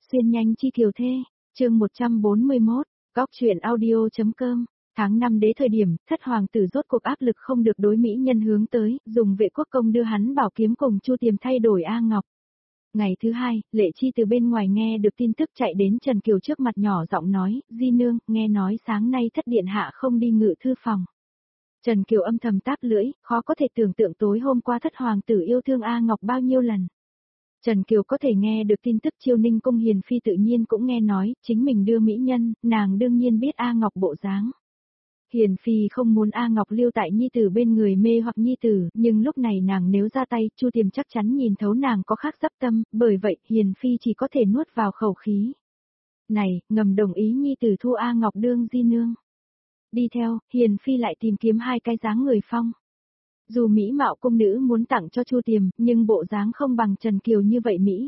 Xuyên nhanh chi kiều thê, chương 141, góc truyện audio.com. Tháng 5 đế thời điểm, thất hoàng tử rốt cuộc áp lực không được đối mỹ nhân hướng tới, dùng vệ quốc công đưa hắn bảo kiếm cùng Chu Tiềm thay đổi A Ngọc. Ngày thứ hai, Lệ Chi từ bên ngoài nghe được tin tức chạy đến Trần Kiều trước mặt nhỏ giọng nói, Di nương, nghe nói sáng nay thất điện hạ không đi ngự thư phòng. Trần Kiều âm thầm táp lưỡi, khó có thể tưởng tượng tối hôm qua thất hoàng tử yêu thương A Ngọc bao nhiêu lần. Trần Kiều có thể nghe được tin tức Chiêu Ninh cung Hiền Phi tự nhiên cũng nghe nói, chính mình đưa mỹ nhân, nàng đương nhiên biết A Ngọc bộ dáng. Hiền Phi không muốn A Ngọc lưu tại nhi tử bên người mê hoặc nhi tử, nhưng lúc này nàng nếu ra tay, Chu Tiềm chắc chắn nhìn thấu nàng có khác dấp tâm, bởi vậy Hiền Phi chỉ có thể nuốt vào khẩu khí. Này, ngầm đồng ý nhi tử thu A Ngọc đương di nương. Đi theo, Hiền Phi lại tìm kiếm hai cái dáng người phong. Dù mỹ mạo cung nữ muốn tặng cho Chu Tiềm, nhưng bộ dáng không bằng Trần Kiều như vậy Mỹ.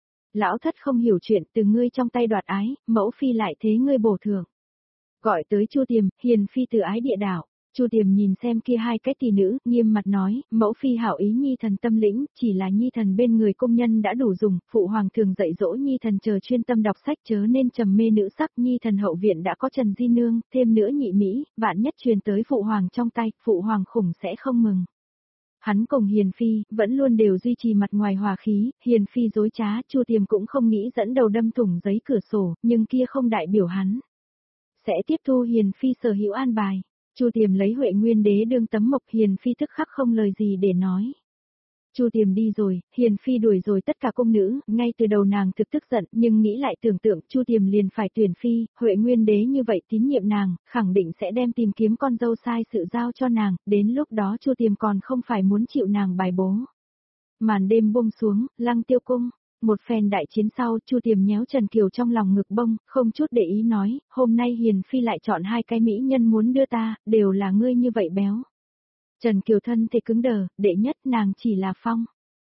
Lão thất không hiểu chuyện, từ ngươi trong tay đoạt ái, mẫu phi lại thế ngươi bổ thưởng. Gọi tới Chu Tiềm, Hiền Phi từ ái địa đảo. Chu Tiềm nhìn xem kia hai cái tỷ nữ, nghiêm mặt nói, mẫu phi hảo ý nhi thần tâm lĩnh, chỉ là nhi thần bên người công nhân đã đủ dùng, phụ hoàng thường dạy dỗ nhi thần chờ chuyên tâm đọc sách chớ nên trầm mê nữ sắc, nhi thần hậu viện đã có Trần Di nương, thêm nữa nhị mỹ, vạn nhất truyền tới phụ hoàng trong tay, phụ hoàng khủng sẽ không mừng. Hắn cùng Hiền Phi, vẫn luôn đều duy trì mặt ngoài hòa khí, Hiền Phi dối trá, Chu Tiềm cũng không nghĩ dẫn đầu đâm thủng giấy cửa sổ, nhưng kia không đại biểu hắn sẽ tiếp thu Hiền Phi sở hữu an bài. Chu Tiềm lấy Huệ Nguyên Đế đương tấm mộc, Hiền Phi tức khắc không lời gì để nói. Chu Tiềm đi rồi, Hiền Phi đuổi rồi tất cả công nữ, ngay từ đầu nàng thực tức giận, nhưng nghĩ lại tưởng tượng, Chu Tiềm liền phải tuyển phi, Huệ Nguyên Đế như vậy tín nhiệm nàng, khẳng định sẽ đem tìm kiếm con dâu sai sự giao cho nàng, đến lúc đó Chu Tiềm còn không phải muốn chịu nàng bài bố. Màn đêm buông xuống, Lăng Tiêu cung. Một phen đại chiến sau, Chu Tiềm nhéo Trần Kiều trong lòng ngực bông, không chút để ý nói, hôm nay Hiền Phi lại chọn hai cái mỹ nhân muốn đưa ta, đều là ngươi như vậy béo. Trần Kiều thân thể cứng đờ, đệ nhất nàng chỉ là phong.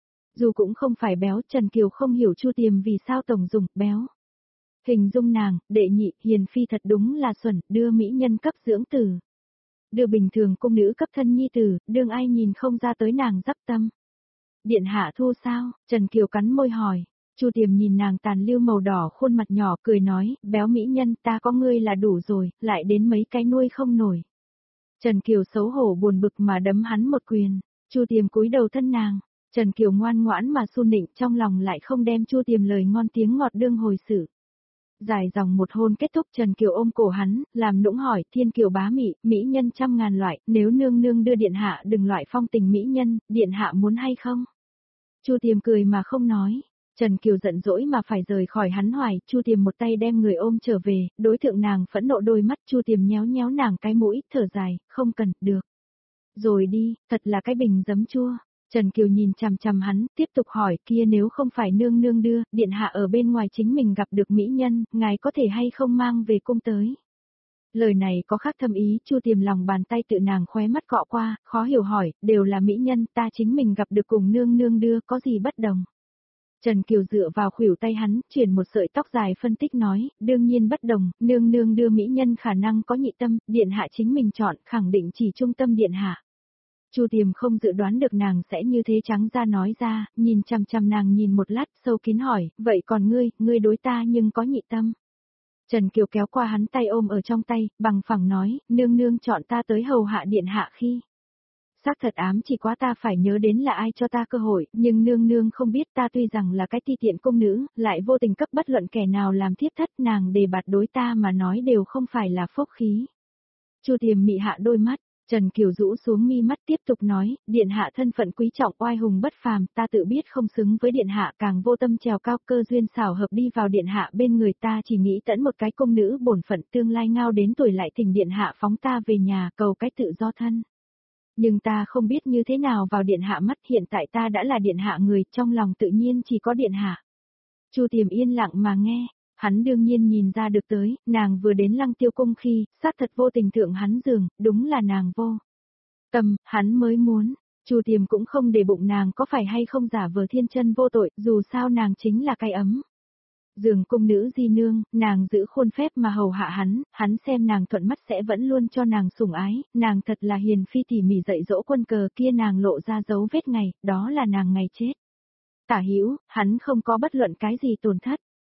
Dù cũng không phải béo, Trần Kiều không hiểu Chu Tiềm vì sao tổng dùng béo. Hình dung nàng, đệ nhị, Hiền Phi thật đúng là xuẩn, đưa mỹ nhân cấp dưỡng tử. Đưa bình thường cung nữ cấp thân nhi tử, đương ai nhìn không ra tới nàng dắp tâm. Điện hạ thu sao? Trần Kiều cắn môi hỏi. Chu Tiềm nhìn nàng tàn lưu màu đỏ khuôn mặt nhỏ cười nói, béo mỹ nhân ta có ngươi là đủ rồi, lại đến mấy cái nuôi không nổi. Trần Kiều xấu hổ buồn bực mà đấm hắn một quyền. Chu Tiềm cúi đầu thân nàng. Trần Kiều ngoan ngoãn mà su nịnh, trong lòng lại không đem Chu Tiềm lời ngon tiếng ngọt đương hồi xử. Dài dòng một hôn kết thúc, Trần Kiều ôm cổ hắn, làm nũng hỏi, Thiên Kiều bá mỹ, mỹ nhân trăm ngàn loại, nếu nương nương đưa điện hạ đừng loại phong tình mỹ nhân, điện hạ muốn hay không? Chu Tiềm cười mà không nói. Trần Kiều giận dỗi mà phải rời khỏi hắn hoài, Chu Tiềm một tay đem người ôm trở về, đối thượng nàng phẫn nộ đôi mắt, Chu Tiềm nhéo nhéo nàng cái mũi, thở dài, không cần, được. Rồi đi, thật là cái bình giấm chua. Trần Kiều nhìn chằm chằm hắn, tiếp tục hỏi, kia nếu không phải nương nương đưa, điện hạ ở bên ngoài chính mình gặp được mỹ nhân, ngài có thể hay không mang về cung tới. Lời này có khác thâm ý, Chu Tiềm lòng bàn tay tự nàng khóe mắt cọ qua, khó hiểu hỏi, đều là mỹ nhân, ta chính mình gặp được cùng nương nương đưa, có gì bất đồng. Trần Kiều dựa vào khuỷu tay hắn, chuyển một sợi tóc dài phân tích nói, đương nhiên bất đồng, nương nương đưa mỹ nhân khả năng có nhị tâm, điện hạ chính mình chọn, khẳng định chỉ trung tâm điện hạ. Chu Tiềm không dự đoán được nàng sẽ như thế trắng ra nói ra, nhìn chằm chằm nàng nhìn một lát, sâu kín hỏi, vậy còn ngươi đối ta nhưng có nhị tâm. Trần Kiều kéo qua hắn tay ôm ở trong tay, bằng phẳng nói, nương nương chọn ta tới hầu hạ điện hạ khi. Xác thật ám chỉ quá ta phải nhớ đến là ai cho ta cơ hội, nhưng nương nương không biết ta tuy rằng là cái ti tiện công nữ, lại vô tình cấp bất luận kẻ nào làm thiếp thất, nàng đề bạt đối ta mà nói đều không phải là phúc khí. Chu Tiềm mị hạ đôi mắt. Trần Kiều rũ xuống mi mắt tiếp tục nói, điện hạ thân phận quý trọng oai hùng bất phàm, ta tự biết không xứng với điện hạ, càng vô tâm trèo cao, cơ duyên xảo hợp đi vào điện hạ bên người, ta chỉ nghĩ tẫn một cái công nữ bổn phận tương lai ngao đến tuổi lại thỉnh điện hạ phóng ta về nhà, cầu cái tự do thân. Nhưng ta không biết như thế nào vào điện hạ mắt, hiện tại ta đã là điện hạ người, trong lòng tự nhiên chỉ có điện hạ. Chu Tiềm yên lặng mà nghe. Hắn đương nhiên nhìn ra được tới, nàng vừa đến Lăng Tiêu cung khi, sát thật vô tình thượng hắn giường, đúng là nàng vô tâm, hắn mới muốn. Chu Tiềm cũng không để bụng nàng có phải hay không giả vờ thiên chân vô tội, dù sao nàng chính là cái ấm. Giường cung nữ di nương, nàng giữ khuôn phép mà hầu hạ hắn xem nàng thuận mắt sẽ vẫn luôn cho nàng sủng ái, nàng thật là hiền phi tỉ mỉ dạy dỗ quân cờ, kia nàng lộ ra dấu vết ngày, đó là nàng ngày chết. Tả hữu, hắn không có bất luận cái gì tổn thất.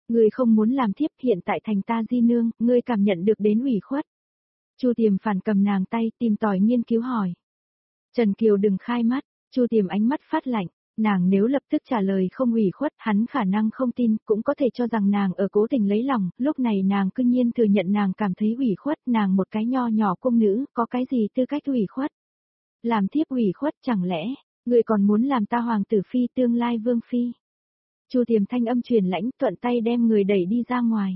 Ngươi không muốn làm thiếp, hiện tại thành ta di nương, ngươi cảm nhận được đến ủy khuất. Chu Tiềm phản cầm nàng tay, tìm tòi nghiên cứu hỏi. Trần Kiều đừng khai mắt, Chu Tiềm ánh mắt phát lạnh, nàng nếu lập tức trả lời không ủy khuất, hắn khả năng không tin, cũng có thể cho rằng nàng ở cố tình lấy lòng, lúc này nàng cư nhiên thừa nhận nàng cảm thấy ủy khuất, nàng một cái nho nhỏ cung nữ, có cái gì tư cách ủy khuất. Làm thiếp ủy khuất chẳng lẽ, ngươi còn muốn làm ta hoàng tử phi tương lai vương phi. Chu Tiềm thanh âm truyền lãnh, thuận tay đem người đẩy đi ra ngoài.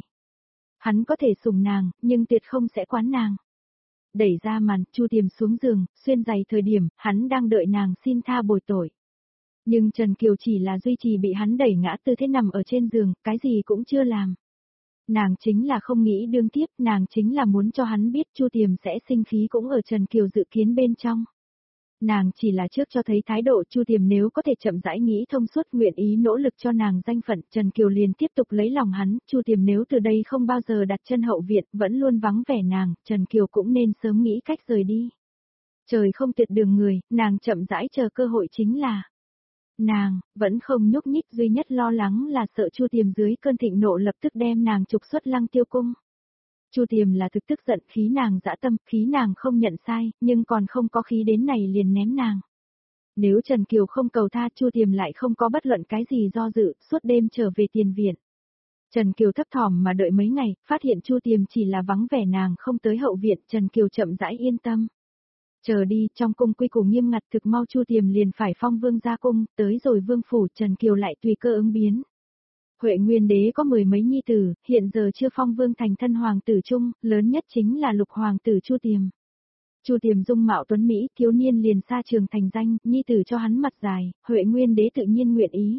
Hắn có thể sủng nàng, nhưng tuyệt không sẽ quán nàng. Đẩy ra màn, Chu Tiềm xuống giường, xuyên giày thời điểm, hắn đang đợi nàng xin tha bồi tội. Nhưng Trần Kiều chỉ là duy trì bị hắn đẩy ngã tư thế nằm ở trên giường, cái gì cũng chưa làm. Nàng chính là không nghĩ đương tiếp, nàng chính là muốn cho hắn biết Chu Tiềm sẽ sinh khí cũng ở Trần Kiều dự kiến bên trong. Nàng chỉ là trước cho thấy thái độ Chu Tiềm nếu có thể chậm rãi nghĩ thông suốt nguyện ý nỗ lực cho nàng danh phận, Trần Kiều liền tiếp tục lấy lòng hắn, Chu Tiềm nếu từ đây không bao giờ đặt chân hậu viện, vẫn luôn vắng vẻ nàng, Trần Kiều cũng nên sớm nghĩ cách rời đi. Trời không tuyệt đường người, nàng chậm rãi chờ cơ hội chính là. Nàng, vẫn không nhúc nhích, duy nhất lo lắng là sợ Chu Tiềm dưới cơn thịnh nộ lập tức đem nàng trục xuất Lăng Tiêu cung. Chu Tiềm là thực tức giận, khí nàng dã tâm, khí nàng không nhận sai, nhưng còn không có khí đến này liền ném nàng. Nếu Trần Kiều không cầu tha, Chu Tiềm lại không có bất luận cái gì do dự, suốt đêm trở về tiền viện. Trần Kiều thấp thỏm mà đợi mấy ngày, phát hiện Chu Tiềm chỉ là vắng vẻ nàng không tới hậu viện, Trần Kiều chậm rãi yên tâm. Chờ đi, trong cung quy củ nghiêm ngặt, thực mau Chu Tiềm liền phải phong vương ra cung, tới rồi vương phủ, Trần Kiều lại tùy cơ ứng biến. Huệ Nguyên Đế có mười mấy nhi tử, hiện giờ chưa phong vương thành thân hoàng tử chung, lớn nhất chính là lục hoàng tử Chu Tiềm. Chu Tiềm dung mạo tuấn Mỹ, thiếu niên liền xa trường thành danh, nhi tử cho hắn mặt dài, Huệ Nguyên Đế tự nhiên nguyện ý.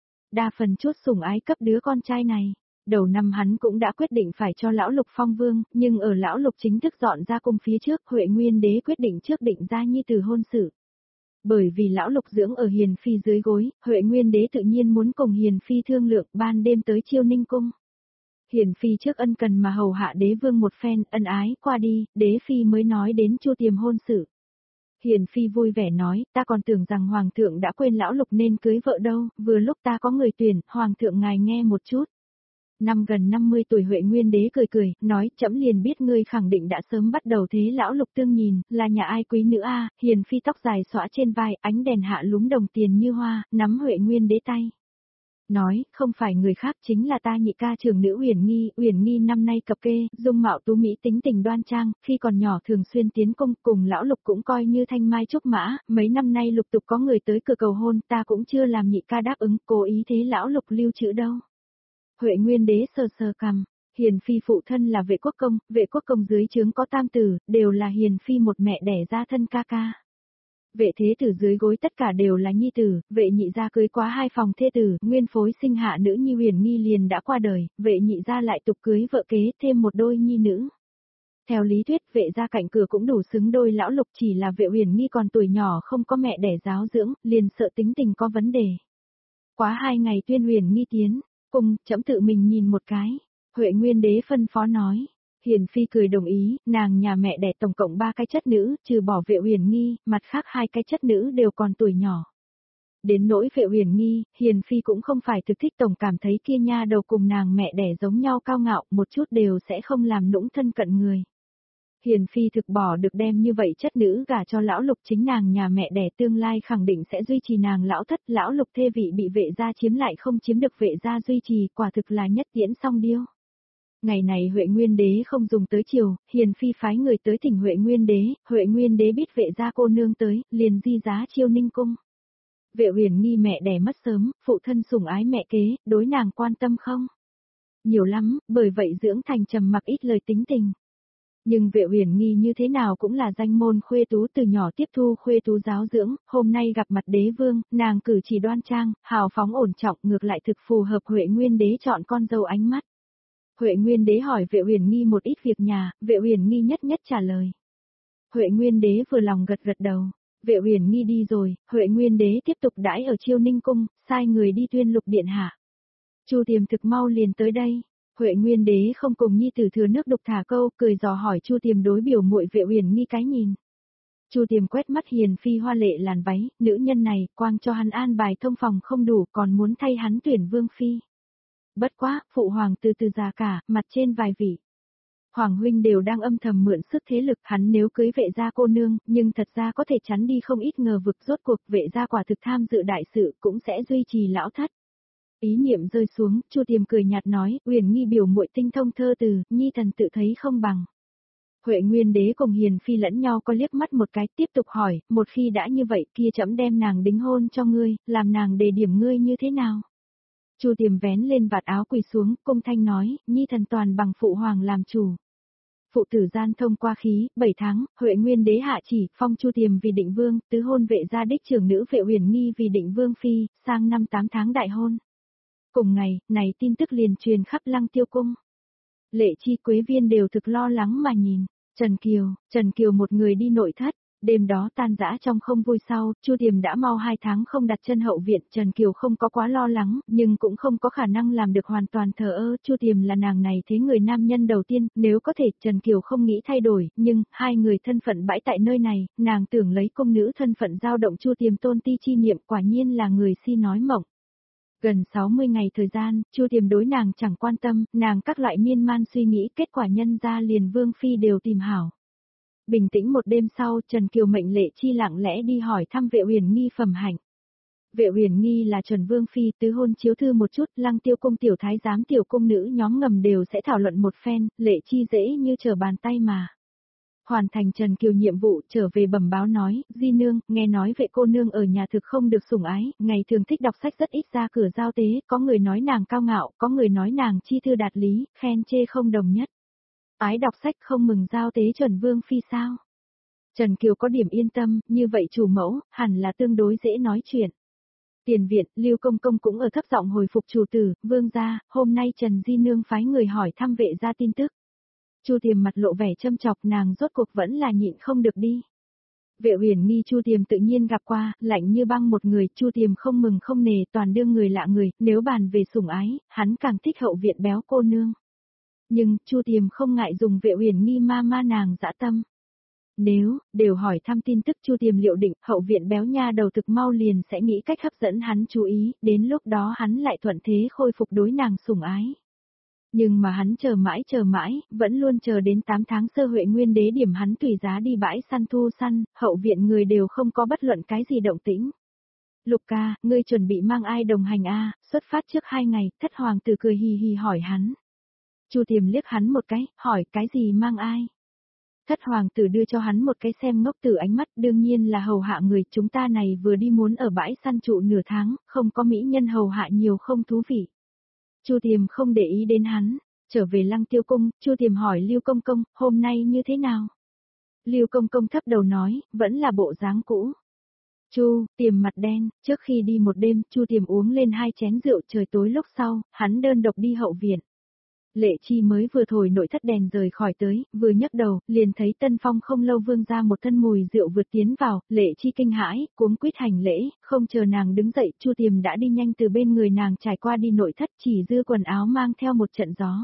Đa phần chút sủng ái cấp đứa con trai này. Đầu năm hắn cũng đã quyết định phải cho lão lục phong vương, nhưng ở lão lục chính thức dọn ra cung phía trước, Huệ Nguyên Đế quyết định trước định ra nhi tử hôn sự. Bởi vì lão lục dưỡng ở Hiền Phi dưới gối, Huệ Nguyên Đế tự nhiên muốn cùng Hiền Phi thương lượng, ban đêm tới Chiêu Ninh cung. Hiền Phi trước ân cần mà hầu hạ đế vương một phen, ân ái qua đi, đế phi mới nói đến Chu Tiềm hôn sự. Hiền Phi vui vẻ nói, ta còn tưởng rằng hoàng thượng đã quên lão lục nên cưới vợ đâu, vừa lúc ta có người tuyển, hoàng thượng ngài nghe một chút. Năm gần 50 tuổi Huệ Nguyên Đế cười cười, nói, trẫm liền biết ngươi khẳng định đã sớm bắt đầu thế lão lục tương nhìn, là nhà ai quý nữ a? Hiền Phi tóc dài xõa trên vai, ánh đèn hạ lúm đồng tiền như hoa, nắm Huệ Nguyên Đế tay. Nói, không phải người khác chính là ta nhị ca trưởng nữ Uyển Nghi năm nay cập kê, dung mạo tú mỹ tính tình đoan trang, khi còn nhỏ thường xuyên tiến cung, cùng lão lục cũng coi như thanh mai trúc mã, mấy năm nay lục tục có người tới cửa cầu hôn, ta cũng chưa làm nhị ca đáp ứng, cố ý thế lão lục lưu trữ đâu. Huệ Nguyên Đế sờ sờ cằm, Hiền Phi phụ thân là vệ quốc công dưới trướng có tam tử, đều là Hiền Phi một mẹ đẻ ra thân ca ca. Vệ thế tử dưới gối tất cả đều là nhi tử, vệ nhị gia cưới quá 2 phòng thê tử, nguyên phối sinh hạ nữ nhi Huyền Nghi liền đã qua đời, vệ nhị gia lại tục cưới vợ kế thêm một đôi nhi nữ. Theo lý thuyết vệ gia cạnh cửa cũng đủ xứng đôi lão lục, chỉ là vệ Huyền Nghi còn tuổi nhỏ không có mẹ đẻ giáo dưỡng, liền sợ tính tình có vấn đề. Quá 2 ngày tuyên Huyền Nghi tiến, cùng trẫm tự mình nhìn một cái, Huệ Nguyên Đế phân phó nói. Hiền Phi cười đồng ý, nàng nhà mẹ đẻ tổng cộng 3 cái chất nữ, trừ bỏ vệ Huyền Nghi, mặt khác 2 cái chất nữ đều còn tuổi nhỏ. Đến nỗi vệ Huyền Nghi, Hiền Phi cũng không phải thực thích, tổng cảm thấy kia nha đầu cùng nàng mẹ đẻ giống nhau cao ngạo, một chút đều sẽ không làm nũng thân cận người. Hiền Phi thực bỏ được đem như vậy chất nữ gả cho lão lục, chính nàng nhà mẹ đẻ tương lai khẳng định sẽ duy trì nàng lão thất, lão lục thê vị bị vệ gia chiếm lại không chiếm được vệ gia duy trì, quả thực là nhất tiễn song điêu. Ngày này Huệ Nguyên Đế không dùng tới chiều, Hiền Phi phái người tới thỉnh Huệ Nguyên Đế biết vệ gia cô nương tới, liền di giá Chiêu Ninh cung. Vệ Huyền Nghi mẹ đẻ mất sớm, phụ thân sủng ái mẹ kế, đối nàng quan tâm không? Nhiều lắm, bởi vậy dưỡng thành trầm mặc ít lời tính tình. Nhưng vệ Huyền Nghi như thế nào cũng là danh môn khuê tú, từ nhỏ tiếp thu khuê tú giáo dưỡng, hôm nay gặp mặt đế vương, nàng cử chỉ đoan trang, hào phóng ổn trọng, ngược lại thực phù hợp Huệ Nguyên Đế chọn con dâu ánh mắt. Huệ Nguyên Đế hỏi vệ Huyền Nghi một ít việc nhà, vệ Huyền Nghi nhất nhất trả lời. Huệ Nguyên Đế vừa lòng gật gật đầu, vệ Huyền Nghi đi rồi, Huệ Nguyên Đế tiếp tục đãi ở Chiêu Ninh cung, sai người đi tuyên lục điện hạ. Chu Tiềm thực mau liền tới đây. Huệ Nguyên Đế không cùng nhi tử thừa nước đục thả câu, cười dò hỏi Chu Tiềm đối biểu muội vệ Huyền Nghi cái nhìn. Chu Tiềm quét mắt Hiền Phi hoa lệ làn váy, nữ nhân này, quang cho hắn an bài thông phòng không đủ, còn muốn thay hắn tuyển vương phi. Bất quá, phụ hoàng từ từ già cả, mặt trên vài vị. Hoàng huynh đều đang âm thầm mượn sức thế lực, hắn nếu cưới vệ gia cô nương, nhưng thật ra có thể chắn đi không ít ngờ vực, rốt cuộc vệ gia quả thực tham dự đại sự cũng sẽ duy trì lão thất. Ý niệm rơi xuống, Chu Tiềm cười nhạt nói, Uyển Nghi biểu muội tinh thông thơ từ, nhi thần tự thấy không bằng. Huệ Nguyên Đế cùng Hiền Phi lẫn nhau có liếc mắt một cái, tiếp tục hỏi, một khi đã như vậy, kia trẫm đem nàng đính hôn cho ngươi, làm nàng đề điểm ngươi như thế nào? Chu Tiềm vén lên vạt áo quỳ xuống, cung thanh nói, nhi thần toàn bằng phụ hoàng làm chủ. Phụ tử gian thông qua khí, 7 tháng, Huệ Nguyên Đế hạ chỉ, phong Chu Tiềm vì định vương, tứ hôn vệ gia đích trưởng nữ Vệ Uyển Nghi vì định vương phi, sang năm 8 tháng đại hôn. Cùng ngày, này tin tức liền truyền khắp Lăng Tiêu cung. Lệ Chi Quế Viên đều thực lo lắng mà nhìn, Trần Kiều một người đi nội thất, đêm đó tan rã trong không vui sau, Chu Tiềm đã mau 2 tháng không đặt chân hậu viện, Trần Kiều không có quá lo lắng, nhưng cũng không có khả năng làm được hoàn toàn thờ ơ, Chu Tiềm là nàng này thế người nam nhân đầu tiên, nếu có thể Trần Kiều không nghĩ thay đổi, nhưng, hai người thân phận bãi tại nơi này, nàng tưởng lấy công nữ thân phận dao động Chu Tiềm tôn ti chi niệm quả nhiên là người si nói mộng. Gần 60 ngày thời gian, Chu Tiềm đối nàng chẳng quan tâm, nàng các loại miên man suy nghĩ, kết quả nhân ra liền Vương Phi đều tìm hảo. Bình tĩnh một đêm sau, Trần Kiều mệnh Lệ Chi lặng lẽ đi hỏi thăm Vệ Uyển Nghi phẩm hạnh. Vệ Uyển Nghi là chuẩn Vương Phi, tứ hôn chiếu thư một chút, Lăng Tiêu cung tiểu thái giám tiểu cung nữ nhóm ngầm đều sẽ thảo luận một phen, Lệ Chi dễ như trở bàn tay mà. Hoàn thành Trần Kiều nhiệm vụ, trở về bẩm báo nói, Di nương, nghe nói Vệ cô nương ở nhà thực không được sủng ái, ngày thường thích đọc sách rất ít ra cửa giao tế, có người nói nàng cao ngạo, có người nói nàng chi thư đạt lý, khen chê không đồng nhất. Ái đọc sách không mừng giao tế chuẩn Vương Phi sao? Trần Kiều có điểm yên tâm, như vậy chủ mẫu, hẳn là tương đối dễ nói chuyện. Tiền viện, Lưu Công Công cũng ở thấp giọng hồi phục chủ tử, Vương gia, hôm nay Trần Di nương phái người hỏi thăm Vệ gia tin tức. Chu Tiềm mặt lộ vẻ châm chọc, nàng rốt cuộc vẫn là nhịn không được đi. Vệ Uyển Nghi Chu Tiềm tự nhiên gặp qua, lạnh như băng một người, Chu Tiềm không mừng không nề, toàn đương người lạ người, nếu bàn về sủng ái, hắn càng thích hậu viện béo cô nương. Nhưng, Chu Tiềm không ngại dùng Vệ Uyển Nghi ma nàng dã tâm. Nếu, đều hỏi thăm tin tức Chu Tiềm liệu định, hậu viện béo nha đầu thực mau liền sẽ nghĩ cách hấp dẫn hắn chú ý, đến lúc đó hắn lại thuận thế khôi phục đối nàng sủng ái. Nhưng mà hắn chờ mãi, vẫn luôn chờ đến 8 tháng sơ Huệ Nguyên Đế điểm hắn tùy giá đi bãi săn thu săn, hậu viện người đều không có bất luận cái gì động tĩnh. Lục ca, ngươi chuẩn bị mang ai đồng hành a? Xuất phát trước 2 ngày, thất hoàng tử cười hì hì hỏi hắn. Chu Tiềm liếc hắn một cái, hỏi cái gì mang ai? Thất hoàng tử đưa cho hắn một cái xem ngốc tử ánh mắt, đương nhiên là hầu hạ người, chúng ta này vừa đi muốn ở bãi săn trụ nửa tháng, không có mỹ nhân hầu hạ nhiều không thú vị. Chu Tiềm không để ý đến hắn, trở về Lăng Tiêu cung, Chu Tiềm hỏi Lưu Công Công, hôm nay như thế nào? Lưu Công Công thấp đầu nói, vẫn là bộ dáng cũ. Chu Tiềm mặt đen, trước khi đi một đêm, Chu Tiềm uống lên 2 chén rượu, trời tối lúc sau, hắn đơn độc đi hậu viện. Lệ Chi mới vừa thổi nội thất đèn rời khỏi tới, vừa nhấc đầu, liền thấy Tân Phong không lâu vương ra một thân mùi rượu vượt tiến vào, Lệ Chi kinh hãi, cuống quýt hành lễ, không chờ nàng đứng dậy, Chu Tiềm đã đi nhanh từ bên người nàng trải qua đi nội thất, chỉ dư quần áo mang theo một trận gió.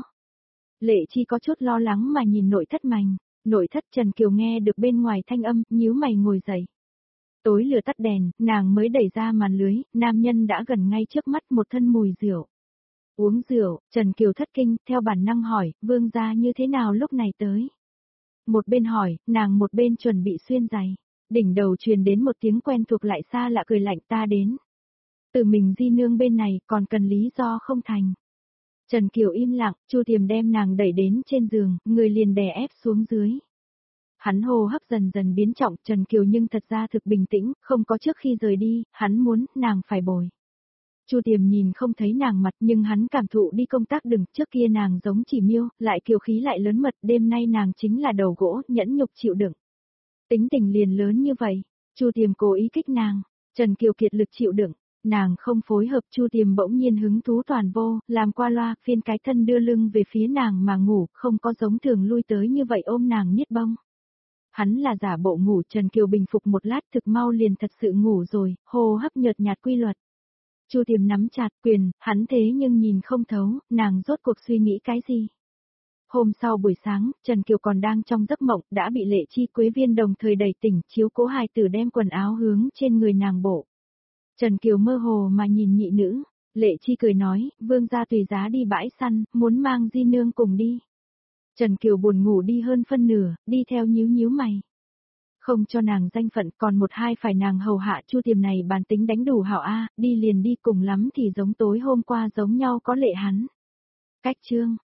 Lệ Chi có chút lo lắng mà nhìn nội thất mành, nội thất Trần Kiều nghe được bên ngoài thanh âm, nhíu mày ngồi dậy. Tối lửa tắt đèn, nàng mới đẩy ra màn lưới, nam nhân đã gần ngay trước mắt một thân mùi rượu. Uống rượu, Trần Kiều thất kinh, theo bản năng hỏi, vương gia như thế nào lúc này tới? Một bên hỏi, nàng một bên chuẩn bị xuyên giày. Đỉnh đầu truyền đến một tiếng quen thuộc lại xa lạ cười lạnh, ta đến. Từ mình Di nương bên này còn cần lý do không thành. Trần Kiều im lặng, Chu Tiềm đem nàng đẩy đến trên giường, người liền đè ép xuống dưới. Hắn hô hấp dần dần biến trọng, Trần Kiều nhưng thật ra thực bình tĩnh, không có trước khi rời đi, hắn muốn, nàng phải bồi. Chu Tiềm nhìn không thấy nàng mặt nhưng hắn cảm thụ đi công tác đừng, trước kia nàng giống chỉ miêu, lại kiều khí lại lớn mật, đêm nay nàng chính là đầu gỗ, nhẫn nhục chịu đựng. Tính tình liền lớn như vậy, Chu Tiềm cố ý kích nàng, Trần Kiều kiệt lực chịu đựng, nàng không phối hợp, Chu Tiềm bỗng nhiên hứng thú toàn vô, làm qua loa, phiên cái thân đưa lưng về phía nàng mà ngủ, không có giống thường lui tới như vậy ôm nàng niết bông. Hắn là giả bộ ngủ, Trần Kiều bình phục một lát thực mau liền thật sự ngủ rồi, hô hấp nhợt nhạt quy luật. Chu Tiềm nắm chặt quyền, hắn thế nhưng nhìn không thấu, nàng rốt cuộc suy nghĩ cái gì. Hôm sau buổi sáng, Trần Kiều còn đang trong giấc mộng, đã bị Lệ Chi Quế Viên đồng thời đẩy tỉnh, chiếu cố hài tử đem quần áo hướng trên người nàng bộ. Trần Kiều mơ hồ mà nhìn nhị nữ, Lệ Chi cười nói, vương gia tùy giá đi bãi săn, muốn mang Di Nương cùng đi. Trần Kiều buồn ngủ đi hơn phân nửa, đi theo nhíu nhíu mày. Không cho nàng danh phận, còn một hai phải nàng hầu hạ. Chu Tiềm này bản tính đánh đủ hảo a, đi liền đi, cùng lắm thì giống tối hôm qua giống nhau có lệ hắn. Cách chương